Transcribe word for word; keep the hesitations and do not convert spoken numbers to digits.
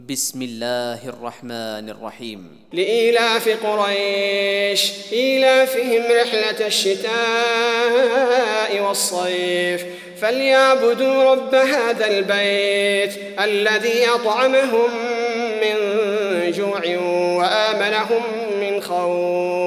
بسم الله الرحمن الرحيم. لإيلاف قريش إيلافهم رحلة الشتاء والصيف فليعبدوا رب هذا البيت الذي أطعمهم من جوع وآمنهم من خوف.